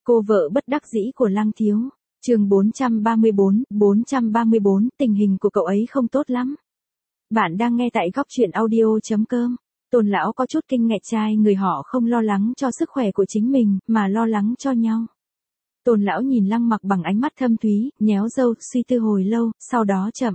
Cô vợ bất đắc dĩ của Lăng Thiếu. Chương 434, tình hình của cậu ấy không tốt lắm. Bạn đang nghe tại góc truyện audio.com. Tôn lão có chút kinh ngạc, trai người họ không lo lắng cho sức khỏe của chính mình, mà lo lắng cho nhau. Tôn lão nhìn Lăng Mặc bằng ánh mắt thâm thúy, nhéo râu, suy tư hồi lâu, sau đó chậm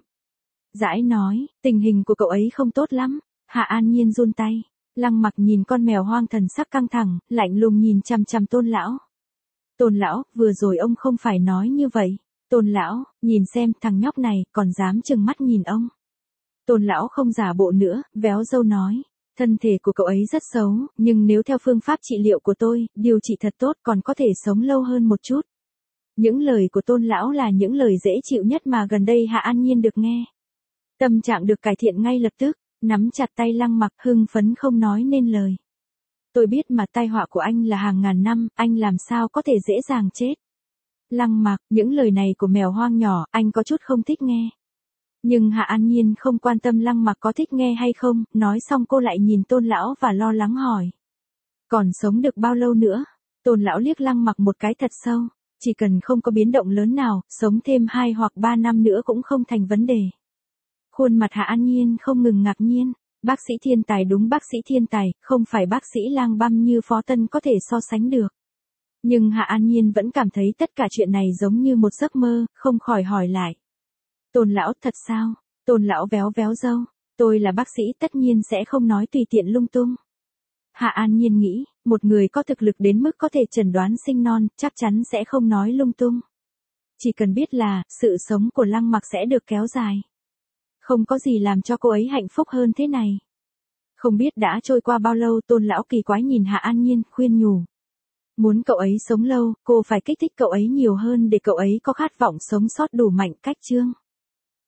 rãi nói, tình hình của cậu ấy không tốt lắm. Hạ An Nhiên run tay. Lăng Mặc nhìn con mèo hoang, thần sắc căng thẳng, lạnh lùng nhìn chằm chằm Tôn lão. Tôn lão, vừa rồi ông không phải nói như vậy. Tôn lão, nhìn xem, thằng nhóc này, còn dám trừng mắt nhìn ông. Tôn lão không giả bộ nữa, véo râu nói. Thân thể của cậu ấy rất xấu, nhưng nếu theo phương pháp trị liệu của tôi, điều trị thật tốt còn có thể sống lâu hơn một chút. Những lời của Tôn lão là những lời dễ chịu nhất mà gần đây Hạ An Nhiên được nghe. Tâm trạng được cải thiện ngay lập tức, nắm chặt tay Lăng Mặc, hưng phấn không nói nên lời. Tôi biết mà tai họa của anh là hàng ngàn năm, anh làm sao có thể dễ dàng chết. Lăng Mặc, những lời này của mèo hoang nhỏ, anh có chút không thích nghe. Nhưng Hạ An Nhiên không quan tâm Lăng Mặc có thích nghe hay không, nói xong cô lại nhìn Tôn lão và lo lắng hỏi. Còn sống được bao lâu nữa? Tôn lão liếc Lăng Mặc một cái thật sâu. Chỉ cần không có biến động lớn nào, sống thêm 2 hoặc 3 năm nữa cũng không thành vấn đề. Khuôn mặt Hạ An Nhiên không ngừng ngạc nhiên. Bác sĩ thiên tài, đúng, bác sĩ thiên tài, không phải bác sĩ lang băm như Phó Tân có thể so sánh được. Nhưng Hạ An Nhiên vẫn cảm thấy tất cả chuyện này giống như một giấc mơ, không khỏi hỏi lại. Tôn lão, thật sao? Tôn lão véo véo râu. Tôi là bác sĩ, tất nhiên sẽ không nói tùy tiện lung tung. Hạ An Nhiên nghĩ, một người có thực lực đến mức có thể chẩn đoán sinh non, chắc chắn sẽ không nói lung tung. Chỉ cần biết là, sự sống của Lăng Mặc sẽ được kéo dài. Không có gì làm cho cô ấy hạnh phúc hơn thế này. Không biết đã trôi qua bao lâu, Tôn lão kỳ quái nhìn Hạ An Nhiên, khuyên nhủ. Muốn cậu ấy sống lâu, cô phải kích thích cậu ấy nhiều hơn để cậu ấy có khát vọng sống sót đủ mạnh. Cách chương